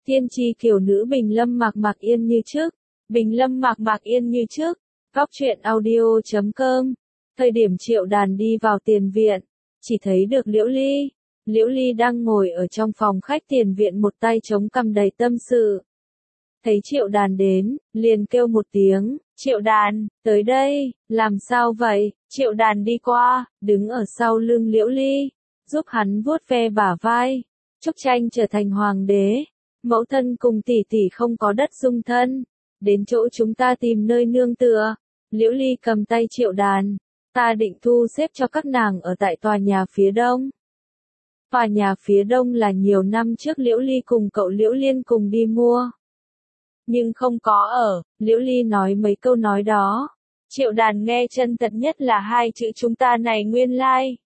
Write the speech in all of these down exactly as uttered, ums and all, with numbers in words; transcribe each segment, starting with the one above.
Tiên tri kiều nữ Bình Lâm Mạc Mạc Yên như trước. Bình Lâm Mạc Mạc Yên như trước. Góc truyện audio chấm com. Thời điểm Triệu Đàn đi vào tiền viện, chỉ thấy được Liễu Ly. Liễu Ly đang ngồi ở trong phòng khách tiền viện, một tay chống cằm đầy tâm sự. Thấy Triệu Đàn đến, liền kêu một tiếng, Triệu Đàn, tới đây, làm sao vậy? Triệu Đàn đi qua, đứng ở sau lưng Liễu Ly, giúp hắn vuốt ve bả vai. Trúc Tranh trở thành hoàng đế, mẫu thân cùng tỷ tỷ không có đất dung thân, đến chỗ chúng ta tìm nơi nương tựa. Liễu Ly cầm tay Triệu Đàn, ta định thu xếp cho các nàng ở tại tòa nhà phía đông. Tòa nhà phía đông là nhiều năm trước Liễu Ly cùng cậu Liễu Liên cùng đi mua, nhưng không có ở. Liễu Ly nói mấy câu nói đó, Triệu Đàn nghe chân thật nhất là hai chữ chúng ta này nguyên lai.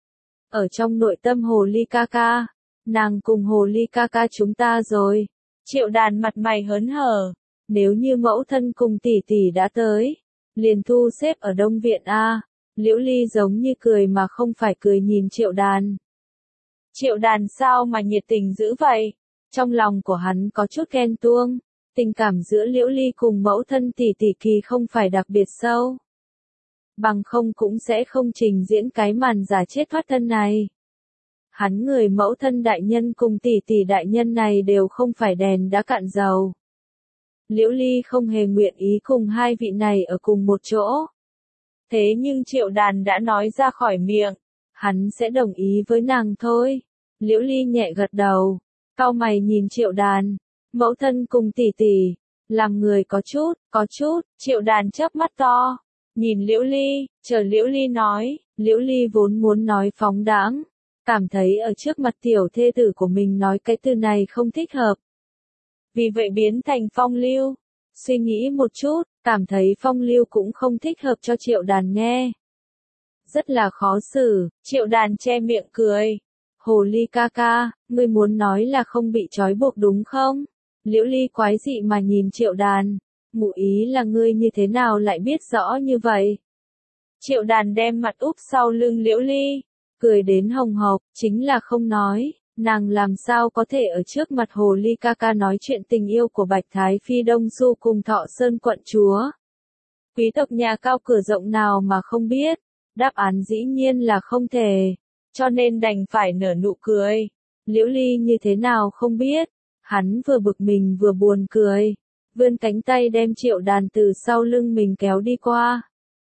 Ở trong nội tâm hồ ly ca ca, nàng cùng hồ ly ca ca chúng ta rồi. Triệu Đàn mặt mày hớn hở, nếu như mẫu thân cùng tỷ tỷ đã tới, liền thu xếp ở Đông Viện a. Liễu Ly giống như cười mà không phải cười nhìn Triệu Đàn. Triệu Đàn sao mà nhiệt tình dữ vậy? Trong lòng của hắn có chút ghen tuông, tình cảm giữa Liễu Ly cùng mẫu thân tỷ tỷ kỳ không phải đặc biệt sâu. Bằng không cũng sẽ không trình diễn cái màn giả chết thoát thân này. Hắn người mẫu thân đại nhân cùng tỷ tỷ đại nhân này đều không phải đèn đã cạn dầu. Liễu Ly không hề nguyện ý cùng hai vị này ở cùng một chỗ. Thế nhưng Triệu Đàn đã nói ra khỏi miệng, hắn sẽ đồng ý với nàng thôi. Liễu Ly nhẹ gật đầu, cau mày nhìn Triệu Đàn, mẫu thân cùng tỷ tỷ, làm người có chút, có chút. Triệu Đàn chớp mắt to, nhìn Liễu Ly, chờ Liễu Ly nói. Liễu Ly vốn muốn nói phóng đãng, cảm thấy ở trước mặt tiểu thê tử của mình nói cái từ này không thích hợp. Vì vậy biến thành phong lưu. Suy nghĩ một chút, cảm thấy phong lưu cũng không thích hợp cho Triệu Đàn nghe. Rất là khó xử. Triệu Đàn che miệng cười. Hồ ly ca ca, ngươi muốn nói là không bị trói buộc đúng không? Liễu Ly quái dị mà nhìn Triệu Đàn. Ngụ ý là ngươi như thế nào lại biết rõ như vậy? Triệu Đàn đem mặt úp sau lưng Liễu Ly, cười đến hồng hộc, chính là không nói. Nàng làm sao có thể ở trước mặt hồ ly ca ca nói chuyện tình yêu của Bạch Thái Phi Đông Du cùng Thọ Sơn quận chúa. Quý tộc nhà cao cửa rộng nào mà không biết, đáp án dĩ nhiên là không thể, cho nên đành phải nở nụ cười. Liễu Ly như thế nào không biết, hắn vừa bực mình vừa buồn cười, vươn cánh tay đem Triệu Đàn từ sau lưng mình kéo đi qua.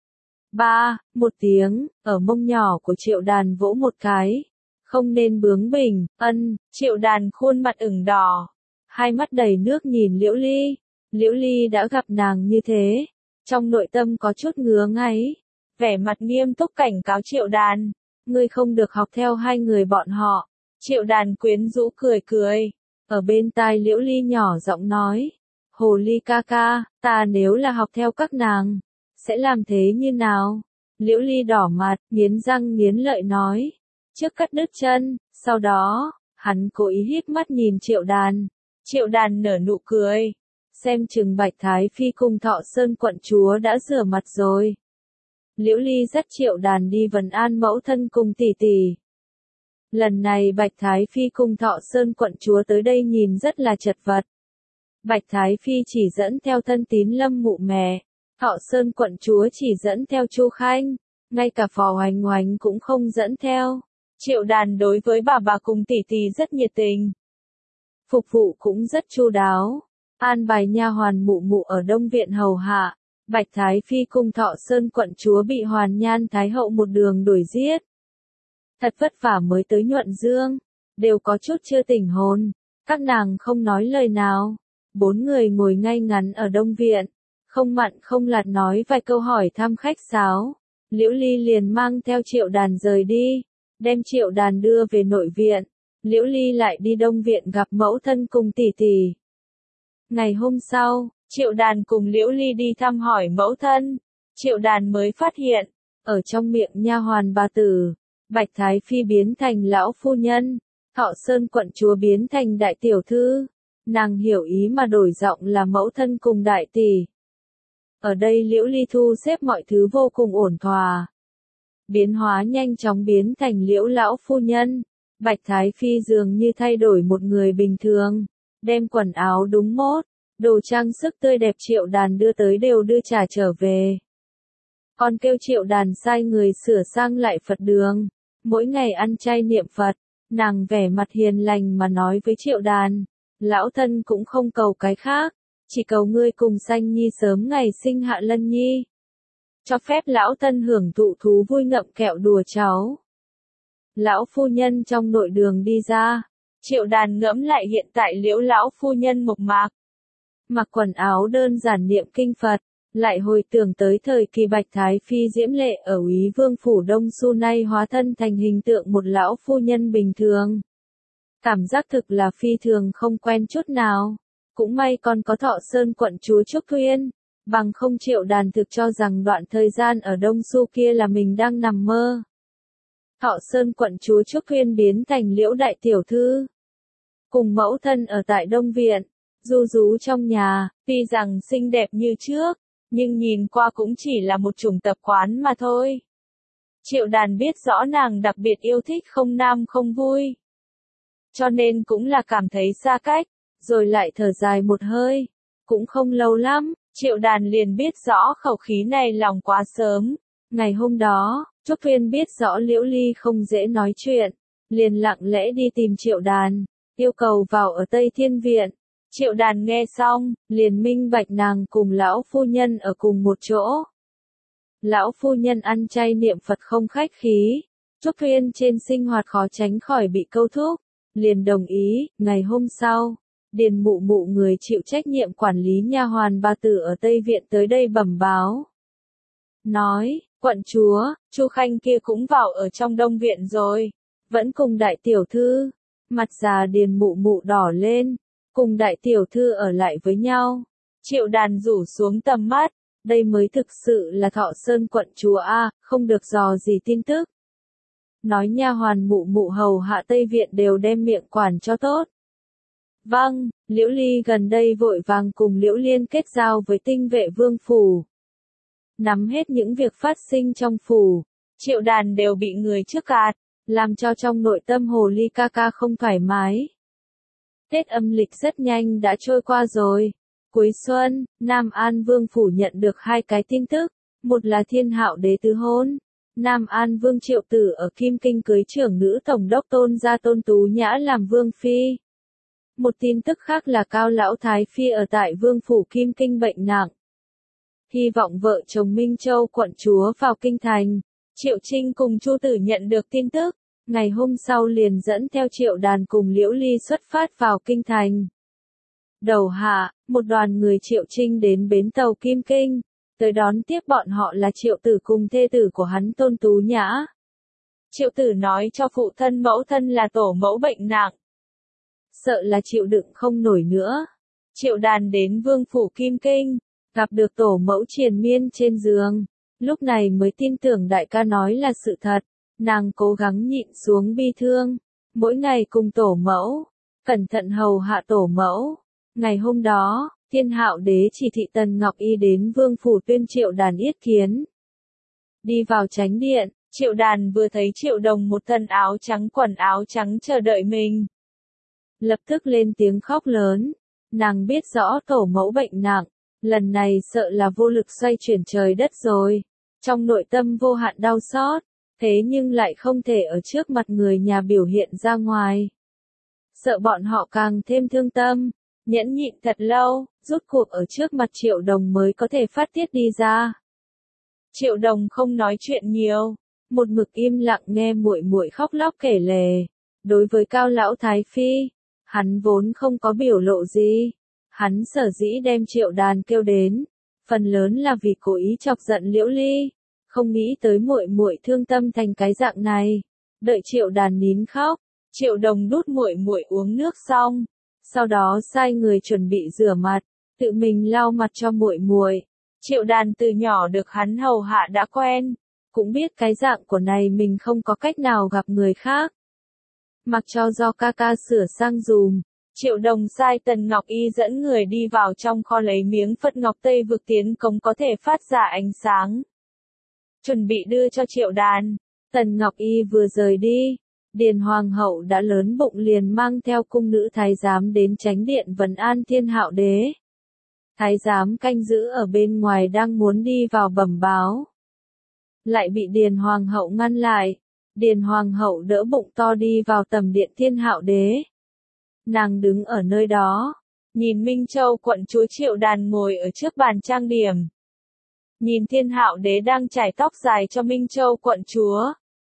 Ba, một tiếng, ở mông nhỏ của Triệu Đàn vỗ một cái. Không nên bướng bỉnh, ân. Triệu Đàn khuôn mặt ửng đỏ, hai mắt đầy nước nhìn Liễu Ly. Liễu Ly đã gặp nàng như thế, trong nội tâm có chút ngứa ngáy, vẻ mặt nghiêm túc cảnh cáo Triệu Đàn, ngươi không được học theo hai người bọn họ. Triệu Đàn quyến rũ cười cười, ở bên tai Liễu Ly nhỏ giọng nói, hồ ly ca ca, ta nếu là học theo các nàng, sẽ làm thế như nào? Liễu Ly đỏ mặt, nghiến răng nghiến lợi nói, trước cắt đứt chân. Sau đó, hắn cố ý híp mắt nhìn Triệu Đàn. Triệu Đàn nở nụ cười, xem chừng Bạch Thái Phi cùng Thọ Sơn quận chúa đã rửa mặt rồi. Liễu Ly dắt Triệu Đàn đi vấn an mẫu thân cùng tỷ tỷ. Lần này Bạch Thái Phi cùng Thọ Sơn quận chúa tới đây nhìn rất là chật vật. Bạch Thái Phi chỉ dẫn theo thân tín Lâm mụ mẹ, Thọ Sơn quận chúa chỉ dẫn theo Chu Khanh, ngay cả Phò Hoành Hoành cũng không dẫn theo. Triệu Đàn đối với bà bà cùng tỷ tỷ rất nhiệt tình, phục vụ cũng rất chu đáo, an bài nha hoàn mụ mụ ở Đông Viện hầu hạ. Bạch Thái Phi cùng Thọ Sơn quận chúa bị Hoàn Nhan Thái hậu một đường đuổi giết, thật vất vả mới tới Nhuận Dương, đều có chút chưa tỉnh hồn. Các nàng không nói lời nào, bốn người ngồi ngay ngắn ở Đông Viện, không mặn không lạt nói vài câu hỏi thăm khách sáo. Liễu Ly liền mang theo Triệu Đàn rời đi, đem Triệu Đàn đưa về nội viện. Liễu Ly lại đi Đông Viện gặp mẫu thân cùng tỷ tỷ. Ngày hôm sau, Triệu Đàn cùng Liễu Ly đi thăm hỏi mẫu thân. Triệu Đàn mới phát hiện, ở trong miệng nha hoàn bà tử, Bạch Thái Phi biến thành lão phu nhân, Thọ Sơn quận chúa biến thành đại tiểu thư. Nàng hiểu ý mà đổi giọng là mẫu thân cùng đại tỷ. Ở đây Liễu Ly thu xếp mọi thứ vô cùng ổn thỏa. Biến hóa nhanh chóng biến thành Liễu lão phu nhân. Bạch Thái Phi dường như thay đổi một người bình thường. đem quần áo đúng mốt, đồ trang sức tươi đẹp Triệu Đàn đưa tới đều đưa trả trở về. Còn kêu Triệu Đàn sai người sửa sang lại Phật đường, mỗi ngày ăn chay niệm Phật, nàng vẻ mặt hiền lành mà nói với Triệu Đàn, lão thân cũng không cầu cái khác, chỉ cầu ngươi cùng sanh nhi sớm ngày sinh hạ lân nhi. Cho phép lão thân hưởng thụ thú vui ngậm kẹo đùa cháu. Lão phu nhân trong nội đường đi ra, Triệu Đàn ngẫm lại hiện tại Liễu lão phu nhân mộc mạc, mặc quần áo đơn giản niệm kinh Phật, lại hồi tưởng tới thời kỳ Bạch Thái Phi diễm lệ ở Úy Vương phủ Đông Xu nay hóa thân thành hình tượng một lão phu nhân bình thường. Cảm giác thực là phi thường không quen chút nào. Cũng may còn có Thọ Sơn quận chúa Trúc Thuyên, bằng không Triệu Đàn thực cho rằng đoạn thời gian ở Đông Xu kia là mình đang nằm mơ. Thọ Sơn quận chúa Trúc Thuyên biến thành Liễu đại tiểu thư, cùng mẫu thân ở tại Đông Viện, du rú trong nhà, tuy rằng xinh đẹp như trước, nhưng nhìn qua cũng chỉ là một chủng tập quán mà thôi. Triệu Đàn biết rõ nàng đặc biệt yêu thích không nam không vui, cho nên cũng là cảm thấy xa cách, rồi lại thở dài một hơi. Cũng không lâu lắm, Triệu Đàn liền biết rõ khẩu khí này lòng quá sớm. Ngày hôm đó, Trúc Thuyên biết rõ Liễu Ly không dễ nói chuyện, liền lặng lẽ đi tìm Triệu Đàn, yêu cầu vào ở Tây Thiên Viện. Triệu Đàn nghe xong, liền minh bạch nàng cùng lão phu nhân ở cùng một chỗ. Lão phu nhân ăn chay niệm Phật không khách khí, Trúc Thuyên trên sinh hoạt khó tránh khỏi bị câu thúc, liền đồng ý. Ngày hôm sau, Điền Mụ Mụ người chịu trách nhiệm quản lý nha hoàn bà tử ở Tây Viện tới đây bẩm báo. Nói, quận chúa, Chu Khanh kia cũng vào ở trong Đông Viện rồi, vẫn cùng đại tiểu thư. Mặt già Điền Mụ Mụ đỏ lên, cùng đại tiểu thư ở lại với nhau. Triệu Đàn rủ xuống tầm mắt, đây mới thực sự là Thọ Sơn quận chúa a, không được dò gì tin tức. Nói nha hoàn Mụ Mụ hầu hạ Tây Viện đều đem miệng quản cho tốt. Vâng, Liễu Ly gần đây vội vàng cùng Liễu Liên kết giao với tinh vệ vương phủ, nắm hết những việc phát sinh trong phủ. Triệu Đàn đều bị người trước gạt, làm cho trong nội tâm hồ ly ca ca không thoải mái. Tết âm lịch rất nhanh đã trôi qua rồi. Cuối xuân, Nam An Vương phủ nhận được hai cái tin tức, một là Thiên Hạo đế tứ hôn, Nam An Vương Triệu Tử ở Kim Kinh cưới trưởng nữ tổng đốc Tôn gia Tôn Tú Nhã làm vương phi. Một tin tức khác là Cao lão thái phi ở tại Vương phủ Kim Kinh bệnh nặng. Hy vọng vợ chồng Minh Châu quận chúa vào kinh thành. Triệu Trinh cùng Chu Tử nhận được tin tức, ngày hôm sau liền dẫn theo Triệu Đàn cùng Liễu Ly xuất phát vào kinh thành. Đầu hạ, một đoàn người Triệu Trinh đến bến tàu Kim Kinh, tới đón tiếp bọn họ là Triệu Tử cùng thê tử của hắn Tôn Tú Nhã. Triệu Tử nói cho phụ thân mẫu thân là tổ mẫu bệnh nặng, sợ là chịu đựng không nổi nữa. Triệu Đàn đến Vương phủ Kim Kinh, gặp được tổ mẫu triền miên trên giường, lúc này mới tin tưởng đại ca nói là sự thật. Nàng cố gắng nhịn xuống bi thương, mỗi ngày cùng tổ mẫu, cẩn thận hầu hạ tổ mẫu. Ngày hôm đó, Thiên Hạo đế chỉ thị Tần Ngọc Y đến Vương phủ tuyên Triệu Đàn yết kiến. Đi vào chánh điện, Triệu Đàn vừa thấy Triệu Đồng một thân áo trắng quần áo trắng chờ đợi mình, lập tức lên tiếng khóc lớn. Nàng biết rõ tổ mẫu bệnh nặng, lần này sợ là vô lực xoay chuyển trời đất rồi. Trong nội tâm vô hạn đau xót, thế nhưng lại không thể ở trước mặt người nhà biểu hiện ra ngoài. Sợ bọn họ càng thêm thương tâm, nhẫn nhịn thật lâu, rút cuộc ở trước mặt Triệu Đồng mới có thể phát tiết đi ra. Triệu Đồng không nói chuyện nhiều, một mực im lặng nghe muội muội khóc lóc kể lể. Đối với Cao lão thái phi, hắn vốn không có biểu lộ gì. Hắn sở dĩ đem Triệu Đàn kêu đến, phần lớn là vì cố ý chọc giận Liễu Ly, không nghĩ tới muội muội thương tâm thành cái dạng này. Đợi Triệu Đàn nín khóc, Triệu Đồng đút muội muội uống nước xong, sau đó sai người chuẩn bị rửa mặt, tự mình lau mặt cho muội muội. Triệu Đàn từ nhỏ được hắn hầu hạ đã quen, cũng biết cái dạng của này mình không có cách nào gặp người khác. Mặc cho do ca ca sửa sang dùm, Triệu Đồng sai Tần Ngọc Y dẫn người đi vào trong kho lấy miếng Phật Ngọc Tây vực tiến cống có thể phát ra ánh sáng, chuẩn bị đưa cho Triệu Đàn. Tần Ngọc Y vừa rời đi, Điền Hoàng hậu đã lớn bụng liền mang theo cung nữ thái giám đến chánh điện vấn an Thiên Hạo Đế. Thái giám canh giữ ở bên ngoài đang muốn đi vào bẩm báo, lại bị Điền Hoàng hậu ngăn lại. Điền Hoàng hậu đỡ bụng to đi vào tầm điện Thiên Hạo Đế. Nàng đứng ở nơi đó, nhìn Minh Châu quận chúa Triệu Đàn ngồi ở trước bàn trang điểm. Nhìn Thiên Hạo Đế đang chải tóc dài cho Minh Châu quận chúa.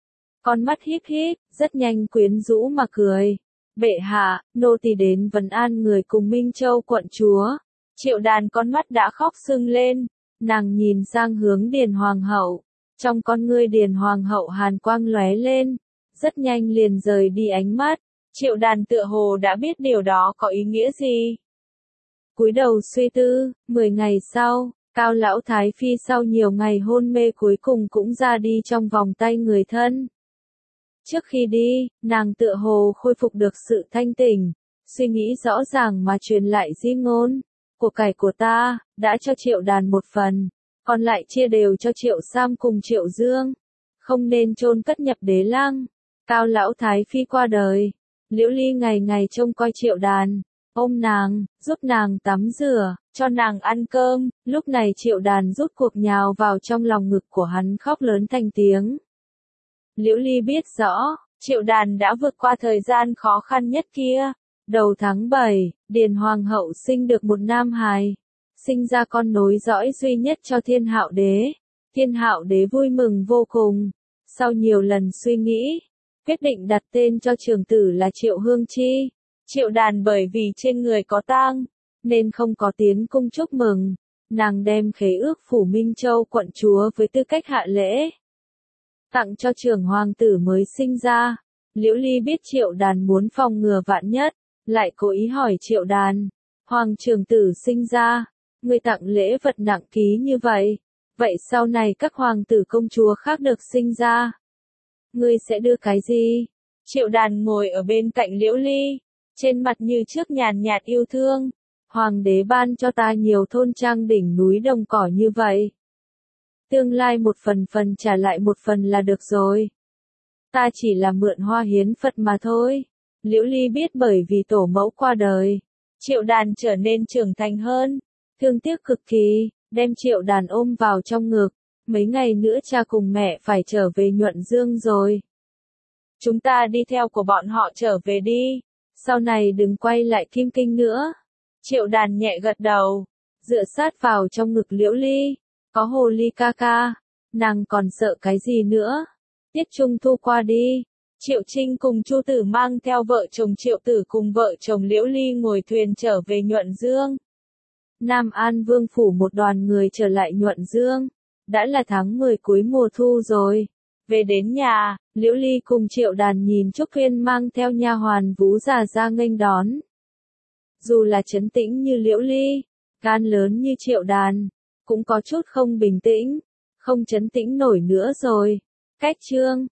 Con mắt híp híp, rất nhanh quyến rũ mà cười. Bệ hạ, nô tỳ đến vấn an người cùng Minh Châu quận chúa. Triệu Đàn con mắt đã khóc sưng lên, nàng nhìn sang hướng Điền Hoàng hậu. Trong con ngươi Điền Hoàng hậu hàn quang lóe lên, rất nhanh liền rời đi ánh mắt. Triệu Đàn tựa hồ đã biết điều đó có ý nghĩa gì. Cúi đầu suy tư, mười ngày sau, Cao lão thái phi sau nhiều ngày hôn mê cuối cùng cũng ra đi trong vòng tay người thân. Trước khi đi, nàng tựa hồ khôi phục được sự thanh tỉnh, suy nghĩ rõ ràng mà truyền lại di ngôn. Của cải của ta, đã cho Triệu Đàn một phần, còn lại chia đều cho Triệu Sam cùng Triệu Dương. Không nên chôn cất nhập đế lăng. Cao lão thái phi qua đời, Liễu Ly ngày ngày trông coi Triệu Đàn, ôm nàng, giúp nàng tắm rửa, cho nàng ăn cơm. Lúc này Triệu Đàn rút cuộc nhào vào trong lòng ngực của hắn khóc lớn thành tiếng. Liễu Ly biết rõ, Triệu Đàn đã vượt qua thời gian khó khăn nhất kia. Đầu tháng bảy, Điền Hoàng hậu sinh được một nam hài, sinh ra con nối dõi duy nhất cho Thiên Hạo Đế. Thiên Hạo Đế vui mừng vô cùng. Sau nhiều lần suy nghĩ, quyết định đặt tên cho trưởng tử là Triệu Hương Chi. Triệu Đàn bởi vì trên người có tang, nên không có tiến cung chúc mừng. Nàng đem khế ước phủ Minh Châu quận chúa với tư cách hạ lễ, tặng cho trưởng hoàng tử mới sinh ra. Liễu Ly biết Triệu Đàn muốn phòng ngừa vạn nhất, lại cố ý hỏi Triệu Đàn, hoàng trưởng tử sinh ra, người tặng lễ vật nặng ký như vậy, vậy sau này các hoàng tử công chúa khác được sinh ra, ngươi sẽ đưa cái gì? Triệu Đàn ngồi ở bên cạnh Liễu Ly, trên mặt như trước nhàn nhạt yêu thương. Hoàng đế ban cho ta nhiều thôn trang đỉnh núi đồng cỏ như vậy. Tương lai một phần phần trả lại một phần là được rồi. Ta chỉ là mượn hoa hiến Phật mà thôi. Liễu Ly biết bởi vì tổ mẫu qua đời, Triệu Đàn trở nên trưởng thành hơn, thương tiếc cực kỳ, đem Triệu Đàn ôm vào trong ngực. Mấy ngày nữa cha cùng mẹ phải trở về Nhuận Dương rồi. Chúng ta đi theo của bọn họ trở về đi, sau này đừng quay lại Kim Kinh nữa. Triệu Đàn nhẹ gật đầu, dựa sát vào trong ngực Liễu Ly. Có hồ ly ca ca, nàng còn sợ cái gì nữa? Tiết Trung Thu qua đi, Triệu Trinh cùng Chu Tử mang theo vợ chồng Triệu Tử cùng vợ chồng Liễu Ly ngồi thuyền trở về Nhuận Dương. Nam An Vương phủ một đoàn người trở lại Nhuận Dương. Đã là tháng mười cuối mùa thu rồi. Về đến nhà, Liễu Ly cùng Triệu Đàn nhìn Trúc Huyên mang theo nha hoàn Vú già ra nghênh đón. Dù là trấn tĩnh như Liễu Ly, gan lớn như Triệu Đàn, cũng có chút không bình tĩnh, không trấn tĩnh nổi nữa rồi. Cách chương